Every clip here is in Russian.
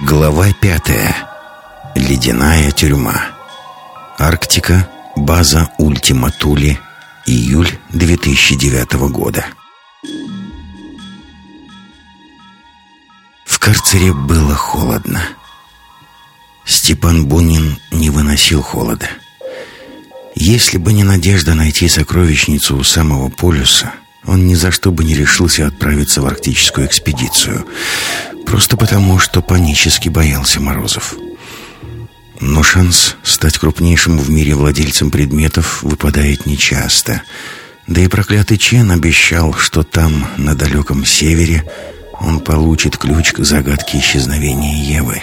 Глава 5. Ледяная тюрьма. Арктика. База Ультима Тули. Июль 2009 года. В карцере было холодно. Степан Бунин не выносил холода. Если бы не надежда найти сокровищницу у самого полюса, он ни за что бы не решился отправиться в арктическую экспедицию. Просто потому, что панически боялся морозов. Но шанс стать крупнейшим в мире владельцем предметов выпадает нечасто. Да и проклятый Чен обещал, что там, на далеком севере, он получит ключ к загадке исчезновения Евы.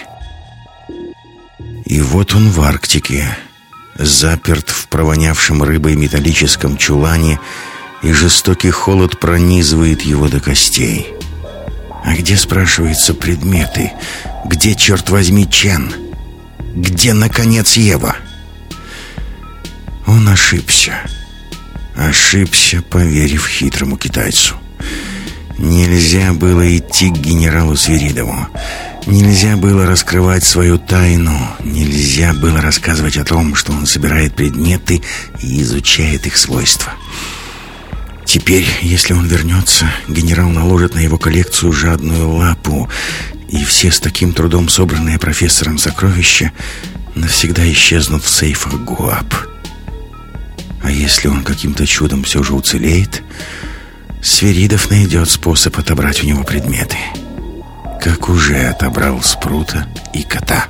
И вот он в Арктике, заперт в провонявшем рыбой металлическом чулане, и жестокий холод пронизывает его до костей. А где, спрашивается, предметы? Где, черт возьми, Чен? Где, наконец, Ева? Он ошибся. Ошибся, поверив хитрому китайцу. Нельзя было идти к генералу Свиридову. Нельзя было раскрывать свою тайну. Нельзя было рассказывать о том, что он собирает предметы и изучает их свойства. Теперь, если он вернется, генерал наложит на его коллекцию жадную лапу, и все с таким трудом собранные профессором сокровища навсегда исчезнут в сейфах ГУАП. А если он каким-то чудом все же уцелеет, Свиридов найдет способ отобрать у него предметы, как уже отобрал Спрута и кота.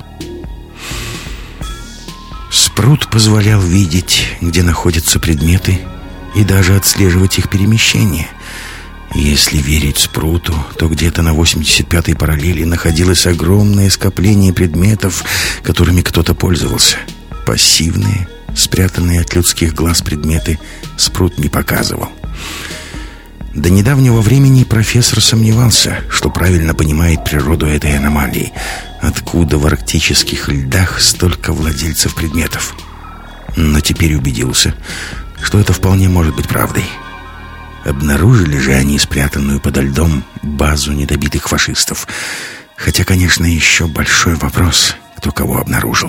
Спрут позволял видеть, где находятся предметы, и даже отслеживать их перемещение. Если верить Спруту, то где-то на 85-й параллели находилось огромное скопление предметов, которыми кто-то пользовался. Пассивные, спрятанные от людских глаз предметы Спрут не показывал. До недавнего времени профессор сомневался, что правильно понимает природу этой аномалии. Откуда в арктических льдах столько владельцев предметов? Но теперь убедился, что это вполне может быть правдой. Обнаружили же они спрятанную подо льдом базу недобитых фашистов. Хотя, конечно, еще большой вопрос, кто кого обнаружил.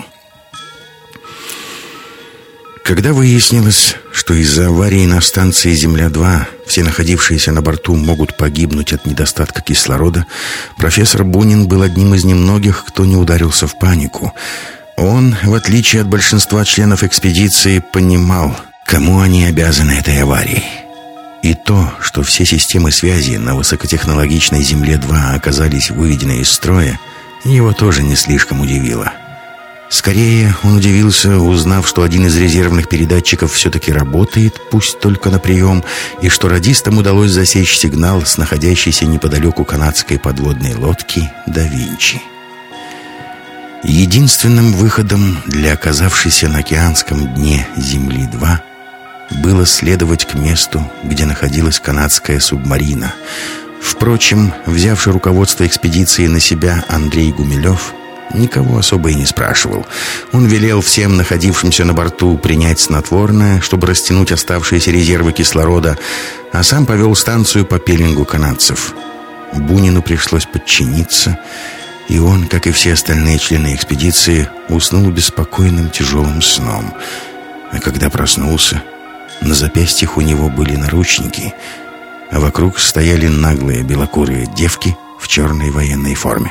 Когда выяснилось, что из-за аварии на станции «Земля-2» все находившиеся на борту могут погибнуть от недостатка кислорода, профессор Бунин был одним из немногих, кто не ударился в панику. Он, в отличие от большинства членов экспедиции, понимал, кому они обязаны этой аварией. И то, что все системы связи на высокотехнологичной Земле-2 оказались выведены из строя, его тоже не слишком удивило. Скорее, он удивился, узнав, что один из резервных передатчиков все-таки работает, пусть только на прием, и что радистам удалось засечь сигнал с находящейся неподалеку канадской подводной лодки «Да Винчи». Единственным выходом для оказавшейся на океанском дне Земли-2 было следовать к месту, где находилась канадская субмарина. Впрочем, взявший руководство экспедиции на себя Андрей Гумилев никого особо и не спрашивал. Он велел всем находившимся на борту принять снотворное, чтобы растянуть оставшиеся резервы кислорода, а сам повел станцию по пеленгу канадцев. Бунину пришлось подчиниться, и он, как и все остальные члены экспедиции, уснул беспокойным тяжелым сном. А когда проснулся, на запястьях у него были наручники, а вокруг стояли наглые белокурые девки в черной военной форме.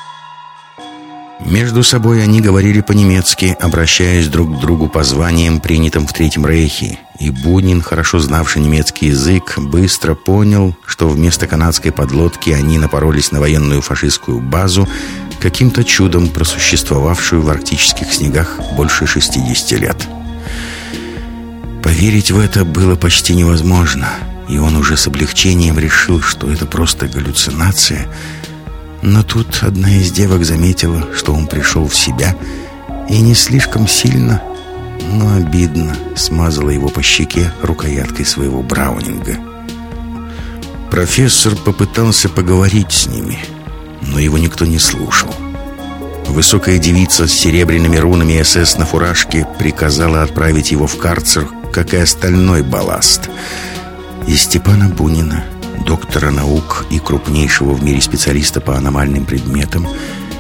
Между собой они говорили по-немецки, обращаясь друг к другу по званиям, принятым в Третьем Рейхе. И Бунин, хорошо знавший немецкий язык, быстро понял, что вместо канадской подлодки они напоролись на военную фашистскую базу, каким-то чудом просуществовавшую в арктических снегах больше 60 лет. Поверить в это было почти невозможно, и он уже с облегчением решил, что это просто галлюцинация. Но тут одна из девок заметила, что он пришел в себя, и не слишком сильно, но обидно смазала его по щеке рукояткой своего браунинга. Профессор попытался поговорить с ними, но его никто не слушал. Высокая девица с серебряными рунами СС на фуражке приказала отправить его в карцер, как и остальной балласт. И Степана Бунина, доктора наук и крупнейшего в мире специалиста по аномальным предметам,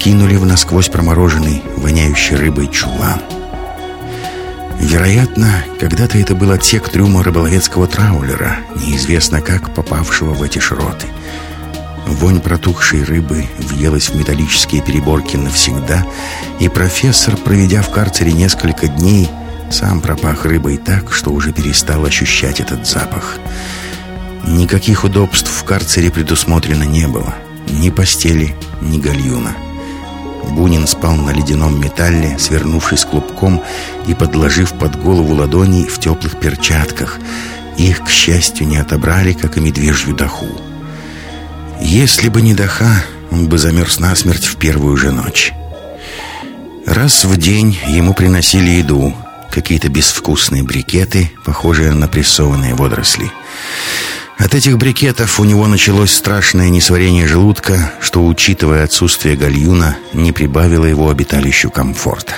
скинули в насквозь промороженный, воняющий рыбой чулан. Вероятно, когда-то это был отсек трюма рыболовецкого траулера, неизвестно как попавшего в эти широты. Вонь протухшей рыбы въелась в металлические переборки навсегда, и профессор, проведя в карцере несколько дней, сам пропах рыбой так, что уже перестал ощущать этот запах. Никаких удобств в карцере предусмотрено не было. Ни постели, ни гальюна. Бунин спал на ледяном металле, свернувшись клубком и подложив под голову ладони в теплых перчатках. Их, к счастью, не отобрали, как и медвежью даху. Если бы не даха, он бы замерз насмерть в первую же ночь. Раз в день ему приносили еду, какие-то безвкусные брикеты, похожие на прессованные водоросли. От этих брикетов у него началось страшное несварение желудка, что, учитывая отсутствие гальюна, не прибавило его обиталищу комфорта.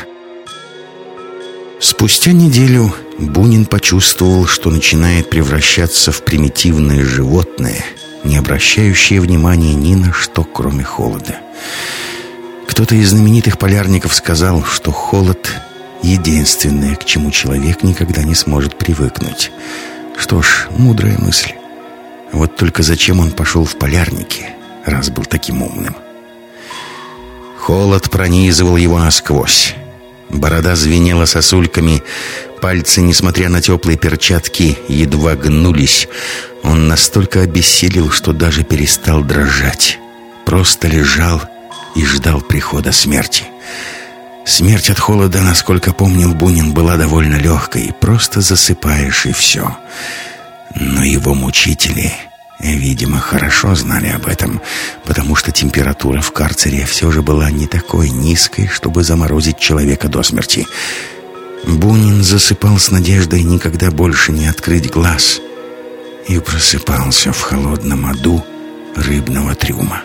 Спустя неделю Бунин почувствовал, что начинает превращаться в примитивное животное, не обращающее внимания ни на что, кроме холода. Кто-то из знаменитых полярников сказал, что холод — единственное, к чему человек никогда не сможет привыкнуть. Что ж, мудрая мысль. Вот только зачем он пошел в полярники, раз был таким умным? Холод пронизывал его насквозь. Борода звенела сосульками, пальцы, несмотря на теплые перчатки, едва гнулись. Он настолько обессилел, что даже перестал дрожать. Просто лежал и ждал прихода смерти. Смерть от холода, насколько помнил Бунин, была довольно легкой. Просто засыпаешь, и все. Но его мучители, видимо, хорошо знали об этом, потому что температура в карцере все же была не такой низкой, чтобы заморозить человека до смерти. Бунин засыпал с надеждой никогда больше не открыть глаз и просыпался в холодном аду рыбного трюма.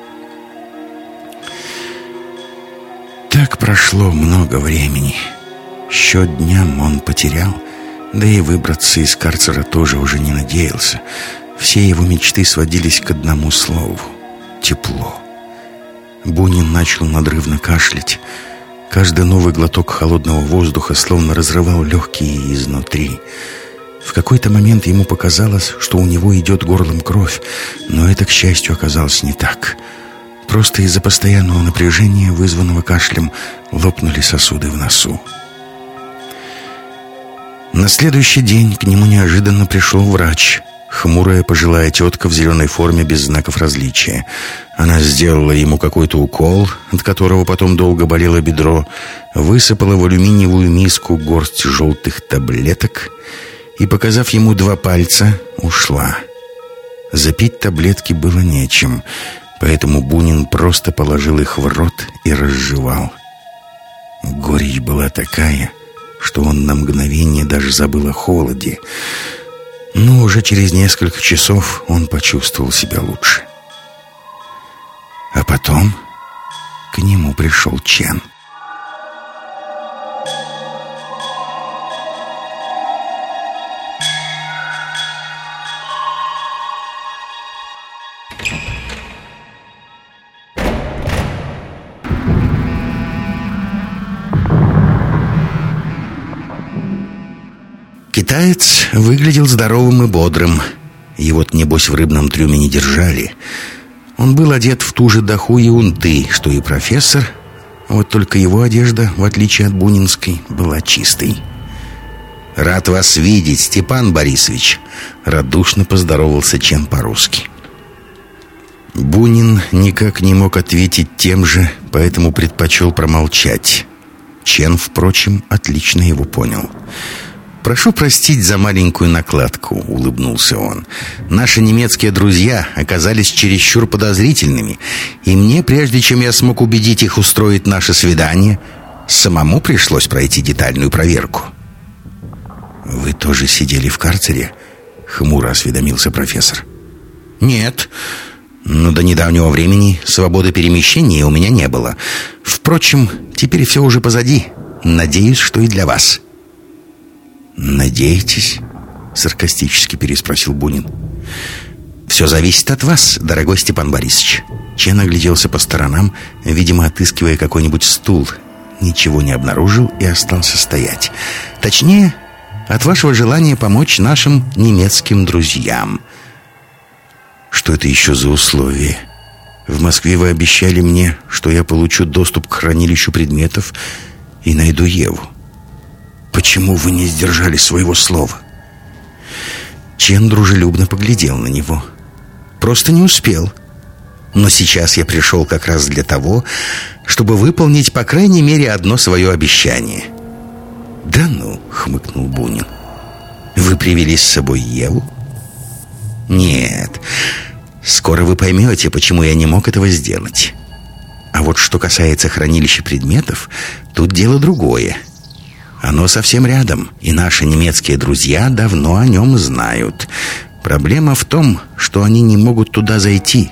Так прошло много времени. Счет дням он потерял, да и выбраться из карцера тоже уже не надеялся. Все его мечты сводились к одному слову — тепло. Бунин начал надрывно кашлять. Каждый новый глоток холодного воздуха словно разрывал легкие изнутри. В какой-то момент ему показалось, что у него идет горлом кровь, но это, к счастью, оказалось не так. Просто из-за постоянного напряжения, вызванного кашлем, лопнули сосуды в носу. На следующий день к нему неожиданно пришел врач. Хмурая пожилая тетка в зеленой форме без знаков различия. Она сделала ему какой-то укол, от которого потом долго болело бедро, высыпала в алюминиевую миску горсть желтых таблеток и, показав ему 2 пальца, ушла. Запить таблетки было нечем, поэтому Бунин просто положил их в рот и разжевал. Горечь была такая, что он на мгновение даже забыл о холоде. Но уже через несколько часов он почувствовал себя лучше. А потом к нему пришел Чен. Китаец выглядел здоровым и бодрым. Его, небось, в рыбном трюме не держали. Он был одет в ту же даху и унты, что и профессор. Вот только его одежда, в отличие от бунинской, была чистой. «Рад вас видеть, Степан Борисович!» — радушно поздоровался Чен по-русски. Бунин никак не мог ответить тем же, поэтому предпочел промолчать. Чен, впрочем, отлично его понял. «Прошу простить за маленькую накладку», — улыбнулся он. «Наши немецкие друзья оказались чересчур подозрительными, и мне, прежде чем я смог убедить их устроить наше свидание, самому пришлось пройти детальную проверку». «Вы тоже сидели в карцере?» — хмуро осведомился профессор. «Нет, но до недавнего времени свободы перемещения у меня не было. Впрочем, теперь все уже позади. Надеюсь, что и для вас». «Надеетесь?» — саркастически переспросил Бунин. «Все зависит от вас, дорогой Степан Борисович. Чен огляделся по сторонам, видимо, отыскивая какой-нибудь стул. Ничего не обнаружил и остался стоять. Точнее, от вашего желания помочь нашим немецким друзьям. Что это еще за условие? В Москве вы обещали мне, что я получу доступ к хранилищу предметов и найду Еву. Почему вы не сдержали своего слова? Чен дружелюбно поглядел на него. Просто не успел. Но сейчас я пришел как раз для того, чтобы выполнить, по крайней мере, одно свое обещание. «Да ну», — хмыкнул Бунин. «Вы привели с собой Еву?» «Нет. Скоро вы поймете, почему я не мог этого сделать. А вот что касается хранилища предметов, тут дело другое. Оно совсем рядом, и наши немецкие друзья давно о нем знают. Проблема в том, что они не могут туда зайти».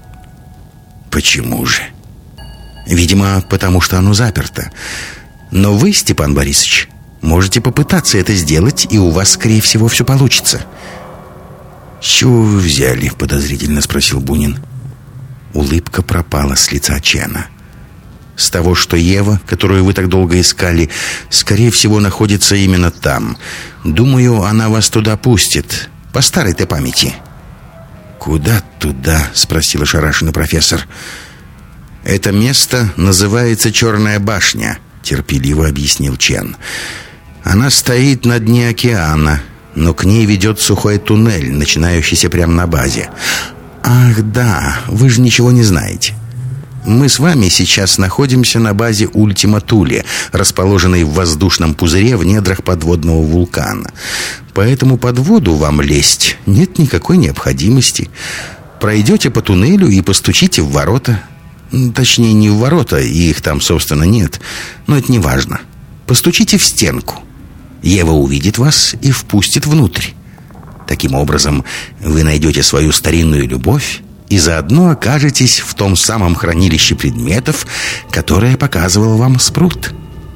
«Почему же?» «Видимо, потому что оно заперто. Но вы, Степан Борисович, можете попытаться это сделать, и у вас, скорее всего, все получится». «С чего вы взяли?» — подозрительно спросил Бунин. Улыбка пропала с лица Чена. «С того, что Ева, которую вы так долго искали, скорее всего, находится именно там. Думаю, она вас туда пустит. По старой-то памяти». «Куда туда?» — спросил ошарашенный профессор. «Это место называется Черная башня», — терпеливо объяснил Чен. «Она стоит на дне океана, но к ней ведет сухой туннель, начинающийся прямо на базе». «Ах, да, вы же ничего не знаете. Мы с вами сейчас находимся на базе Ультима Туле, расположенной в воздушном пузыре в недрах подводного вулкана. Поэтому под воду вам лезть нет никакой необходимости. Пройдете по туннелю и постучите в ворота. Точнее, не в ворота, их там, собственно, нет. Но это не важно. Постучите в стенку. Ева увидит вас и впустит внутрь. Таким образом, вы найдете свою старинную любовь и заодно окажетесь в том самом хранилище предметов, которое показывал вам Спрут».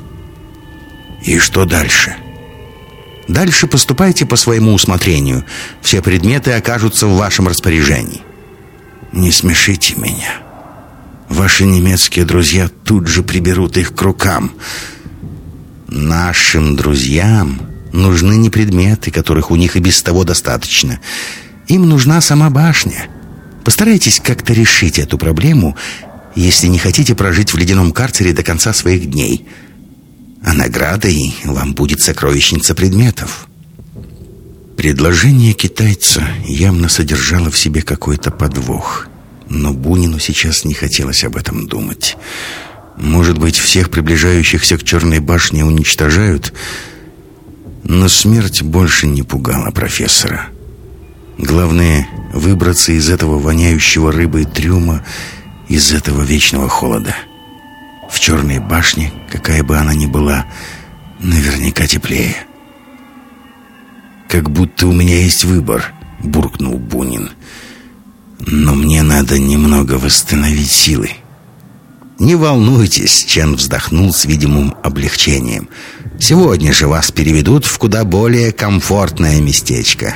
«И что дальше?» «Дальше поступайте по своему усмотрению. Все предметы окажутся в вашем распоряжении». «Не смешите меня. Ваши немецкие друзья тут же приберут их к рукам». «Нашим друзьям нужны не предметы, которых у них и без того достаточно. Им нужна сама башня. Постарайтесь как-то решить эту проблему, если не хотите прожить в ледяном карцере до конца своих дней. А наградой вам будет сокровищница предметов». Предложение китайца явно содержало в себе какой-то подвох. Но Бунину сейчас не хотелось об этом думать. Может быть, всех приближающихся к Черной башне уничтожают? Но смерть больше не пугала профессора. Главное — выбраться из этого воняющего рыбой трюма, из этого вечного холода. В Черной башне, какая бы она ни была, наверняка теплее. «Как будто у меня есть выбор», — буркнул Бунин. «Но мне надо немного восстановить силы». «Не волнуйтесь», — Чен вздохнул с видимым облегчением. «Сегодня же вас переведут в куда более комфортное местечко».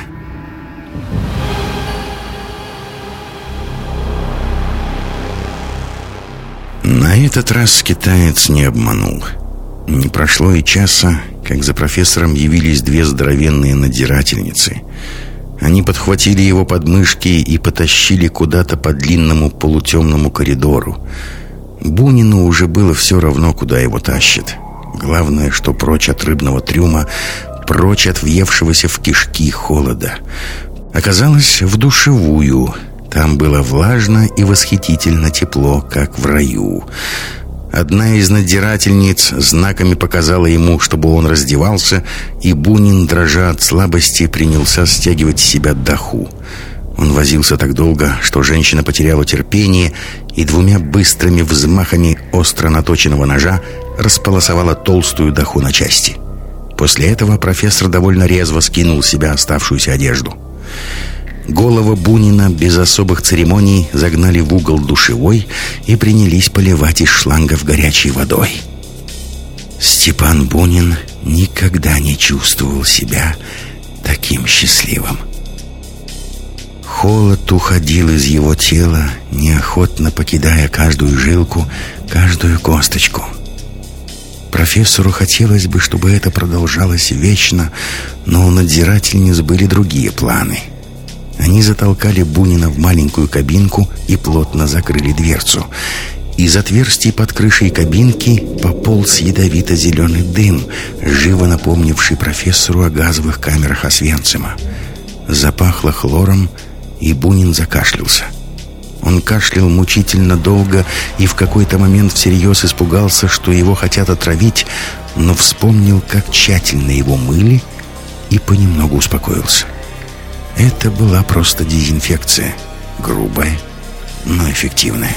На этот раз китаец не обманул. Не прошло и часа, как за профессором явились две здоровенные надзирательницы. Они подхватили его подмышки и потащили куда-то по длинному полутемному коридору. Бунину уже было все равно, куда его тащат. Главное, что прочь от рыбного трюма, прочь от въевшегося в кишки холода. Оказалось, в душевую. Там было влажно и восхитительно тепло, как в раю. Одна из надзирательниц знаками показала ему, чтобы он раздевался, и Бунин, дрожа от слабости, принялся стягивать с себя даху. Он возился так долго, что женщина потеряла терпение и двумя быстрыми взмахами остро наточенного ножа располосовала толстую даху на части. После этого профессор довольно резво скинул с себя оставшуюся одежду. Голову Бунина без особых церемоний загнали в угол душевой и принялись поливать из шлангов горячей водой. Степан Бунин никогда не чувствовал себя таким счастливым. Холод уходил из его тела, неохотно покидая каждую жилку, каждую косточку. Профессору хотелось бы, чтобы это продолжалось вечно, но у надзирательниц были другие планы. Они затолкали Бунина в маленькую кабинку и плотно закрыли дверцу. Из отверстий под крышей кабинки пополз ядовито-зеленый дым, живо напомнивший профессору о газовых камерах Освенцима. Запахло хлором, и Бунин закашлялся. Он кашлял мучительно долго и в какой-то момент всерьез испугался, что его хотят отравить, но вспомнил, как тщательно его мыли, и понемногу успокоился. Это была просто дезинфекция, грубая, но эффективная.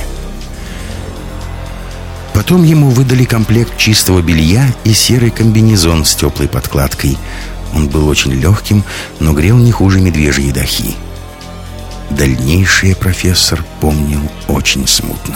Потом ему выдали комплект чистого белья и серый комбинезон с теплой подкладкой. Он был очень легким, но грел не хуже медвежьей дахи. Дальнейшее профессор помнил очень смутно.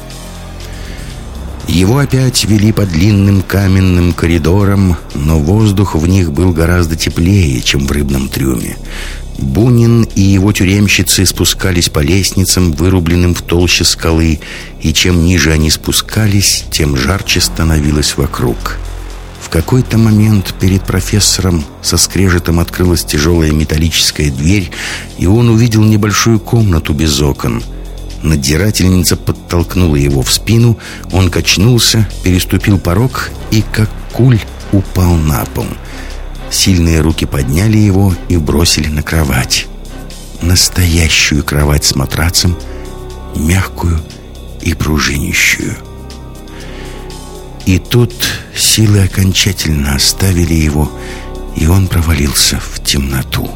Его опять вели по длинным каменным коридорам, но воздух в них был гораздо теплее, чем в рыбном трюме. Бунин и его тюремщицы спускались по лестницам, вырубленным в толще скалы, и чем ниже они спускались, тем жарче становилось вокруг. В какой-то момент перед профессором со скрежетом открылась тяжелая металлическая дверь, и он увидел небольшую комнату без окон. Надзирательница подтолкнула его в спину, он качнулся, переступил порог и, как куль, упал на пол. Сильные руки подняли его и бросили на кровать. Настоящую кровать с матрацем, мягкую и пружинищую. И тут силы окончательно оставили его, и он провалился в темноту.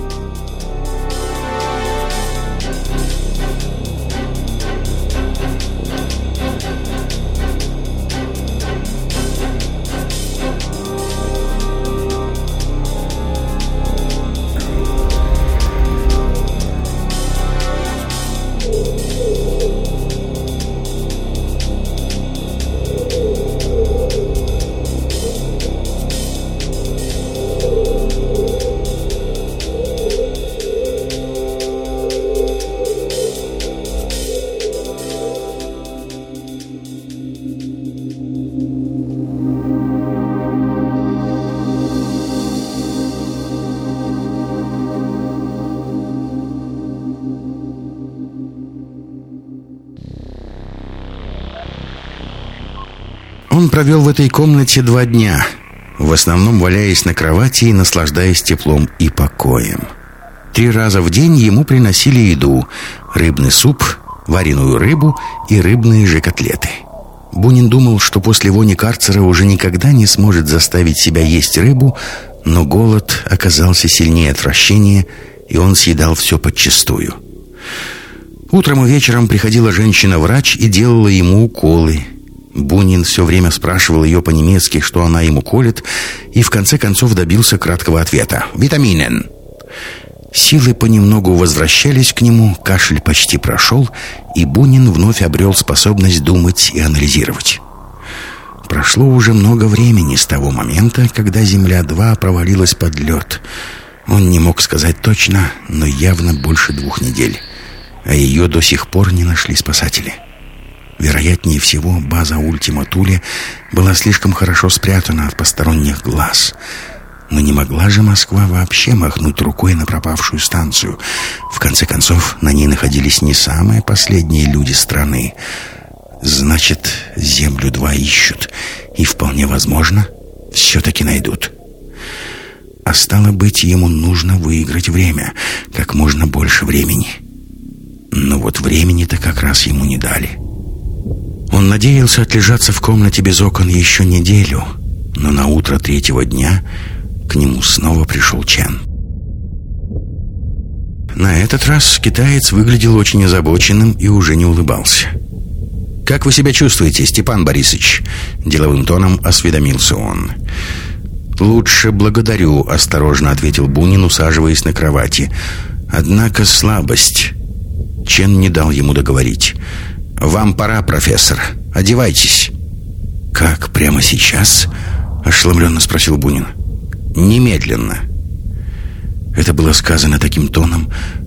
Он провел в этой комнате 2 дня, в основном валяясь на кровати и наслаждаясь теплом и покоем. 3 раза в день ему приносили еду: рыбный суп, вареную рыбу и рыбные же котлеты. Бунин думал, что после вони карцера уже никогда не сможет заставить себя есть рыбу, но голод оказался сильнее отвращения, и он съедал все подчистую. Утром и вечером приходила женщина-врач и делала ему уколы. Бунин все время спрашивал ее по-немецки, что она ему колет, и в конце концов добился краткого ответа: «Витаминен». Силы понемногу возвращались к нему, кашель почти прошел, и Бунин вновь обрел способность думать и анализировать. Прошло уже много времени с того момента, когда Земля-2 провалилась под лед. Он не мог сказать точно, но явно больше 2 недель. А ее до сих пор не нашли спасатели. Вероятнее всего, база Ультима Туле была слишком хорошо спрятана от посторонних глаз. Но не могла же Москва вообще махнуть рукой на пропавшую станцию. В конце концов, на ней находились не самые последние люди страны. Значит, Землю-2 ищут, и вполне возможно, все-таки найдут. А стало быть, ему нужно выиграть время, как можно больше времени. Но вот времени-то как раз ему не дали. Он надеялся отлежаться в комнате без окон еще неделю, но на утро 3-го дня к нему снова пришел Чен. На этот раз китаец выглядел очень озабоченным и уже не улыбался. «Как вы себя чувствуете, Степан Борисович?» — деловым тоном осведомился он. «Лучше, благодарю», — осторожно ответил Бунин, усаживаясь на кровати. «Однако слабость». Чен не дал ему договорить. «Вам пора, профессор. Одевайтесь». «Как, прямо сейчас?» — ошеломленно спросил Бунин. «Немедленно». Это было сказано таким тоном,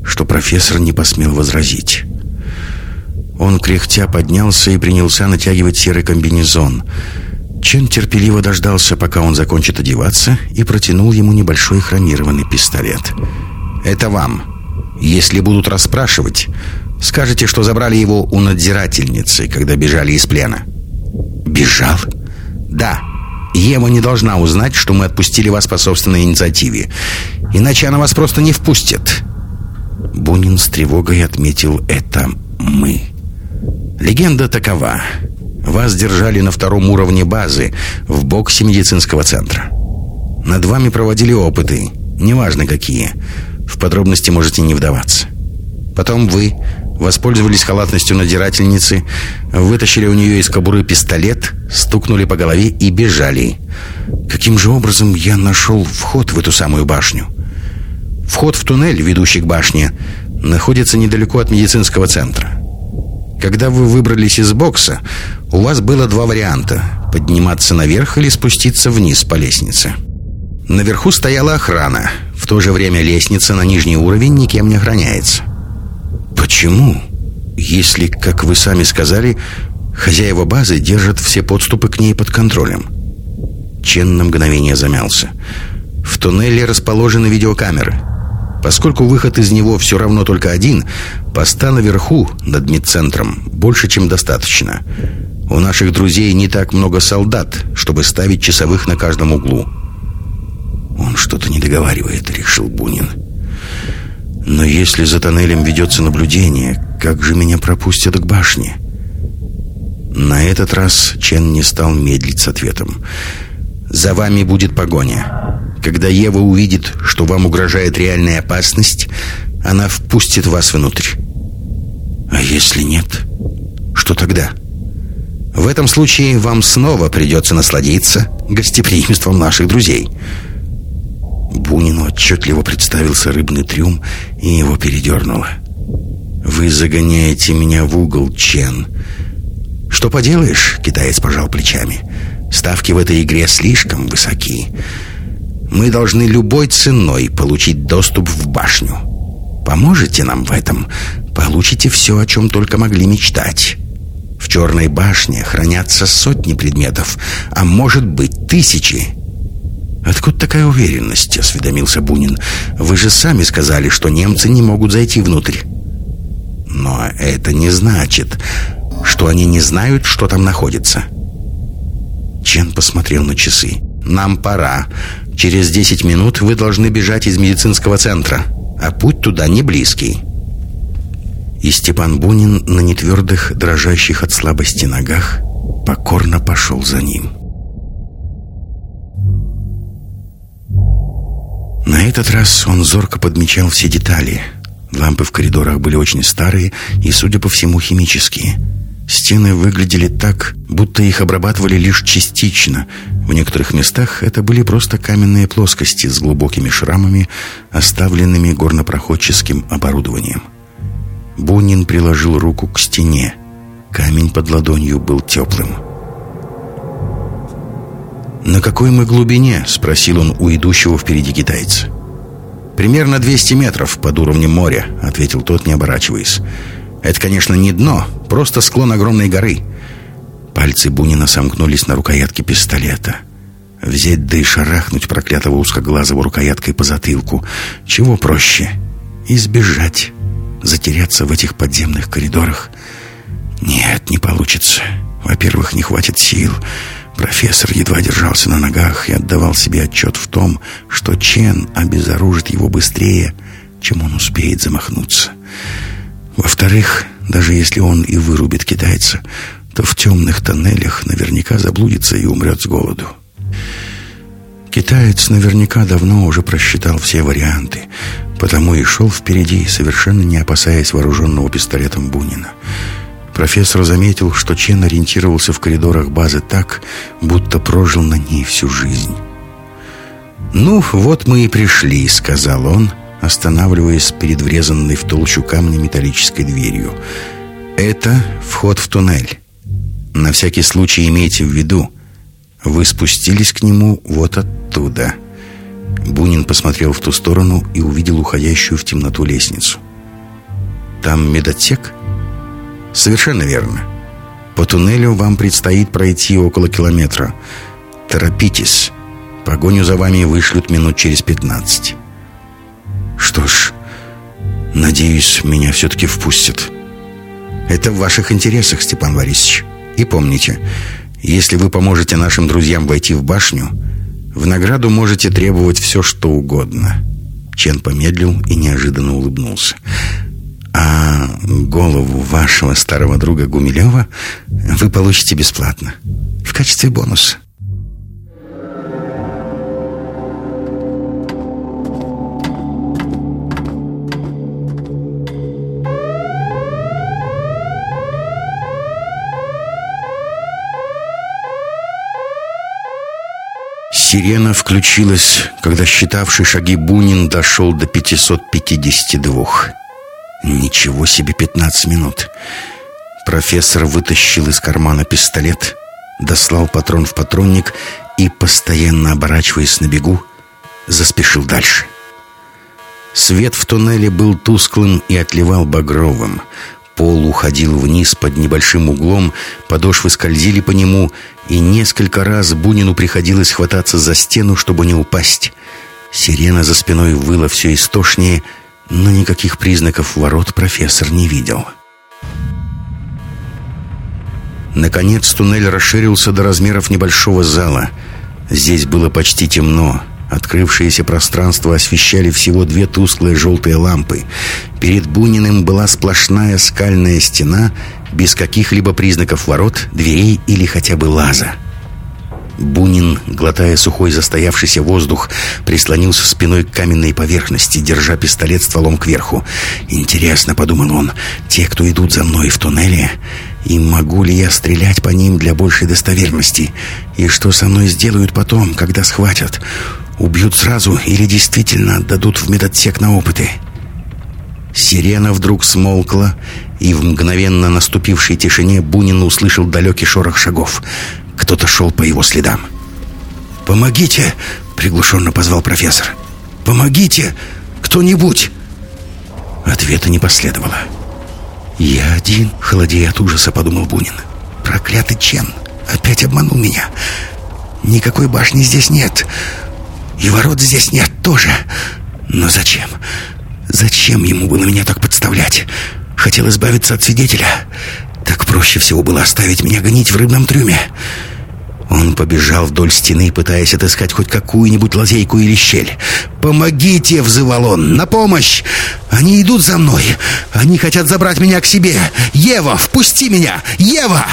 что профессор не посмел возразить. Он, кряхтя, поднялся и принялся натягивать серый комбинезон. Чен терпеливо дождался, пока он закончит одеваться, и протянул ему небольшой хромированный пистолет. «Это вам. Если будут расспрашивать, скажете, что забрали его у надзирательницы, когда бежали из плена». «Бежал?» «Да. Ева не должна узнать, что мы отпустили вас по собственной инициативе. Иначе она вас просто не впустит». Бунин с тревогой отметил это «мы». Легенда такова. Вас держали на 2-м уровне базы, в боксе медицинского центра. Над вами проводили опыты, неважно какие. В подробности можете не вдаваться. Потом вы воспользовались халатностью надзирательницы, вытащили у нее из кобуры пистолет, стукнули по голове и бежали. Каким же образом я нашел вход в эту самую башню? Вход в туннель, ведущий к башне, находится недалеко от медицинского центра. Когда вы выбрались из бокса, у вас было 2 варианта: подниматься наверх или спуститься вниз по лестнице. Наверху стояла охрана. В то же время лестница на нижний уровень никем не охраняется. Почему? Если, как вы сами сказали, хозяева базы держат все подступы к ней под контролем. Чен на мгновение замялся. В туннеле расположены видеокамеры. Поскольку выход из него все равно только один, поста наверху, над медцентром, больше, чем достаточно. У наших друзей не так много солдат, чтобы ставить часовых на каждом углу. Он что-то не договаривает, решил Бунин. Но если за тоннелем ведется наблюдение, как же меня пропустят к башне? На этот раз Чен не стал медлить с ответом. За вами будет погоня. Когда Ева увидит, что вам угрожает реальная опасность, она впустит вас внутрь. А если нет, что тогда? В этом случае вам снова придется насладиться гостеприимством наших друзей. Бунину отчетливо представился рыбный трюм, и его передернуло. Вы загоняете меня в угол, Чен. Что поделаешь, китаец пожал плечами. Ставки в этой игре слишком высоки. Мы должны любой ценой получить доступ в башню. Поможете нам в этом, получите все, о чем только могли мечтать. В Черной башне хранятся сотни предметов, а может быть 1000. «Откуда такая уверенность?» — осведомился Бунин. «Вы же сами сказали, что немцы не могут зайти внутрь». «Но это не значит, что они не знают, что там находится». Чен посмотрел на часы. «Нам пора. Через 10 минут вы должны бежать из медицинского центра, а путь туда не близкий». И Степан Бунин на нетвердых, дрожащих от слабости ногах покорно пошел за ним. На этот раз он зорко подмечал все детали. Лампы в коридорах были очень старые и, судя по всему, химические. Стены выглядели так, будто их обрабатывали лишь частично. В некоторых местах это были просто каменные плоскости с глубокими шрамами, оставленными горнопроходческим оборудованием. Бунин приложил руку к стене. Камень под ладонью был теплым. «На какой мы глубине?» — спросил он у идущего впереди китайца. «Примерно 200 метров под уровнем моря», — ответил тот, не оборачиваясь. «Это, конечно, не дно, просто склон огромной горы». Пальцы Бунина сомкнулись на рукоятке пистолета. Взять да и шарахнуть проклятого узкоглазого рукояткой по затылку. Чего проще? Избежать. Затеряться в этих подземных коридорах? Нет, не получится. Во-первых, не хватит сил. Профессор едва держался на ногах и отдавал себе отчет в том, что Чен обезоружит его быстрее, чем он успеет замахнуться. Во-вторых, даже если он и вырубит китайца, то в темных тоннелях наверняка заблудится и умрет с голоду. Китаец наверняка давно уже просчитал все варианты, потому и шел впереди, совершенно не опасаясь вооруженного пистолетом Бунина. Профессор заметил, что Чен ориентировался в коридорах базы так, будто прожил на ней всю жизнь. «Ну, вот мы и пришли», — сказал он, останавливаясь перед врезанной в толщу камня металлической дверью. «Это вход в туннель. На всякий случай имейте в виду, вы спустились к нему вот оттуда». Бунин посмотрел в ту сторону и увидел уходящую в темноту лестницу. там медотсек? Совершенно верно. По туннелю вам предстоит пройти около километра. Торопитесь. Погоню за вами вышлют минут через 15. Что ж, надеюсь, меня все-таки впустят. Это в ваших интересах, Степан Борисович. И помните, если вы поможете нашим друзьям войти в башню, в награду можете требовать все, что угодно. Чен помедлил и неожиданно улыбнулся. А голову вашего старого друга Гумилева вы получите бесплатно, в качестве бонуса. Сирена включилась, когда считавший шаги Бунин дошел до 552. Ничего себе, 15 минут. Профессор вытащил из кармана пистолет, дослал патрон в патронник и, постоянно оборачиваясь на бегу, заспешил дальше. Свет в туннеле был тусклым и отливал багровым. Пол уходил вниз под небольшим углом, подошвы скользили по нему, и несколько раз Бунину приходилось хвататься за стену, чтобы не упасть. Сирена за спиной выла все истошнее, но никаких признаков ворот профессор не видел. Наконец туннель расширился до размеров небольшого зала. Здесь было почти темно. Открывшееся пространство освещали всего 2 тусклые желтые лампы. Перед Буниным была сплошная скальная стена, без каких-либо признаков ворот, дверей или хотя бы лаза. Бунин, глотая сухой застоявшийся воздух, прислонился спиной к каменной поверхности, держа пистолет стволом кверху. «Интересно», — подумал он, — «те, кто идут за мной в туннеле, и могу ли я стрелять по ним для большей достоверности? И что со мной сделают потом, когда схватят? Убьют сразу или действительно отдадут в медотсек на опыты?» Сирена вдруг смолкла, и в мгновенно наступившей тишине Бунин услышал далекий шорох шагов. Кто-то шел по его следам. «Помогите!» — приглушенно позвал профессор. «Помогите! Кто-нибудь!» Ответа не последовало. «Я один», — холодея от ужаса, подумал Бунин. «Проклятый Чен опять обманул меня. Никакой башни здесь нет. И ворот здесь нет тоже. Но зачем? Зачем ему было меня так подставлять? Хотел избавиться от свидетеля. Так проще всего было оставить меня гонить в рыбном трюме». Он побежал вдоль стены, пытаясь отыскать хоть какую-нибудь лазейку или щель. «Помогите!» — взывал он. «На помощь! Они идут за мной! Они хотят забрать меня к себе! Ева, впусти меня! Ева!»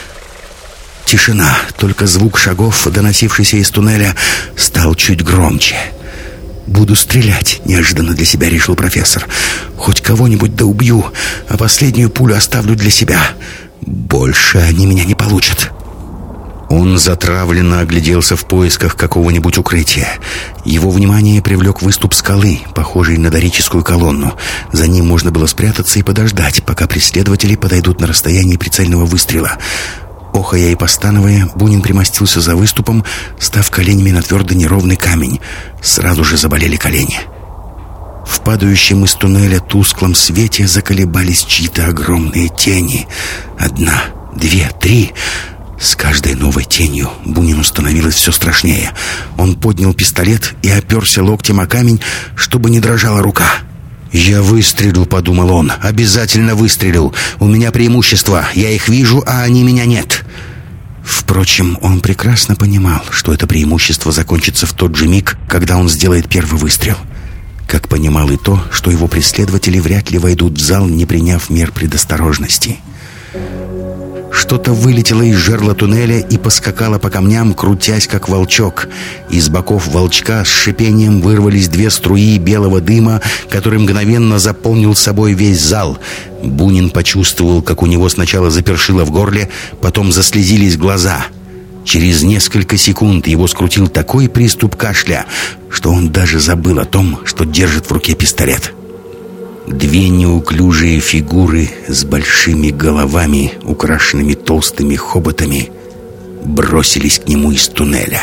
Тишина, только звук шагов, доносившийся из туннеля, стал чуть громче. «Буду стрелять», — неожиданно для себя решил профессор. «Хоть кого-нибудь да убью, а последнюю пулю оставлю для себя. Больше они меня не получат». Он затравленно огляделся в поисках какого-нибудь укрытия. Его внимание привлек выступ скалы, похожий на дорическую колонну. За ним можно было спрятаться и подождать, пока преследователи подойдут на расстояние прицельного выстрела. Охая и постановая, Бунин примостился за выступом, став коленями на твердый неровный камень. Сразу же заболели колени. В падающем из туннеля тусклом свете заколебались чьи-то огромные тени. 1, 2, 3... С каждой новой тенью Бунину становилось все страшнее. Он поднял пистолет и оперся локтем о камень, чтобы не дрожала рука. «Я выстрелю», — подумал он, — «обязательно выстрелю. У меня преимущество. Я их вижу, а они меня нет». Впрочем, он прекрасно понимал, что это преимущество закончится в тот же миг, когда он сделает первый выстрел. Как понимал и то, что его преследователи вряд ли войдут в зал, не приняв мер предосторожности. Что-то вылетело из жерла туннеля и поскакало по камням, крутясь как волчок. Из боков волчка с шипением вырвались 2 струи белого дыма, который мгновенно заполнил собой весь зал. Бунин почувствовал, как у него сначала запершило в горле, потом заслезились глаза. Через несколько секунд его скрутил такой приступ кашля, что он даже забыл о том, что держит в руке пистолет. 2 неуклюжие фигуры с большими головами, украшенными толстыми хоботами, бросились к нему из туннеля.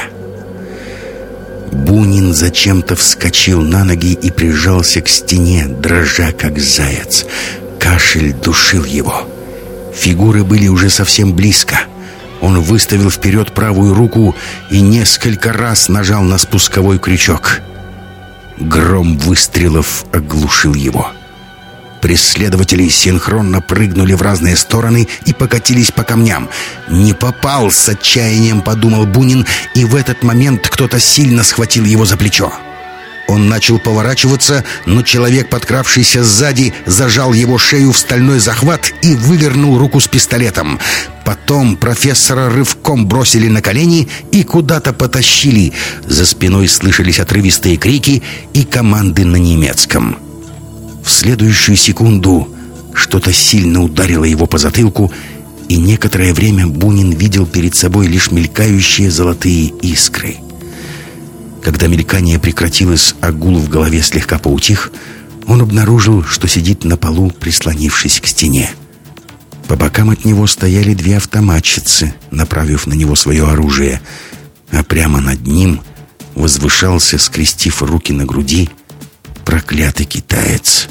Бунин зачем-то вскочил на ноги и прижался к стене, дрожа как заяц. Кашель душил его. Фигуры были уже совсем близко. Он выставил вперед правую руку и несколько раз нажал на спусковой крючок. Гром выстрелов оглушил его. Преследователи синхронно прыгнули в разные стороны и покатились по камням. «Не попал!» — с отчаянием подумал Бунин, и в этот момент кто-то сильно схватил его за плечо. Он начал поворачиваться, но человек, подкравшийся сзади, зажал его шею в стальной захват и вывернул руку с пистолетом. Потом профессора рывком бросили на колени и куда-то потащили. За спиной слышались отрывистые крики и команды на немецком. В следующую секунду что-то сильно ударило его по затылку, и некоторое время Бунин видел перед собой лишь мелькающие золотые искры. Когда мелькание прекратилось, а гул в голове слегка поутих, он обнаружил, что сидит на полу, прислонившись к стене. По бокам от него стояли две автоматчицы, направив на него свое оружие, а прямо над ним возвышался, скрестив руки на груди, проклятый китаец.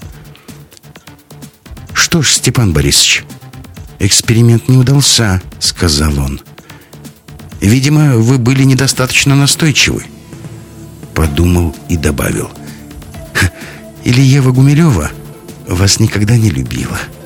«Что ж, Степан Борисович, эксперимент не удался», — сказал он. «Видимо, вы были недостаточно настойчивы». Подумал и добавил: «Или Ева Гумилева вас никогда не любила».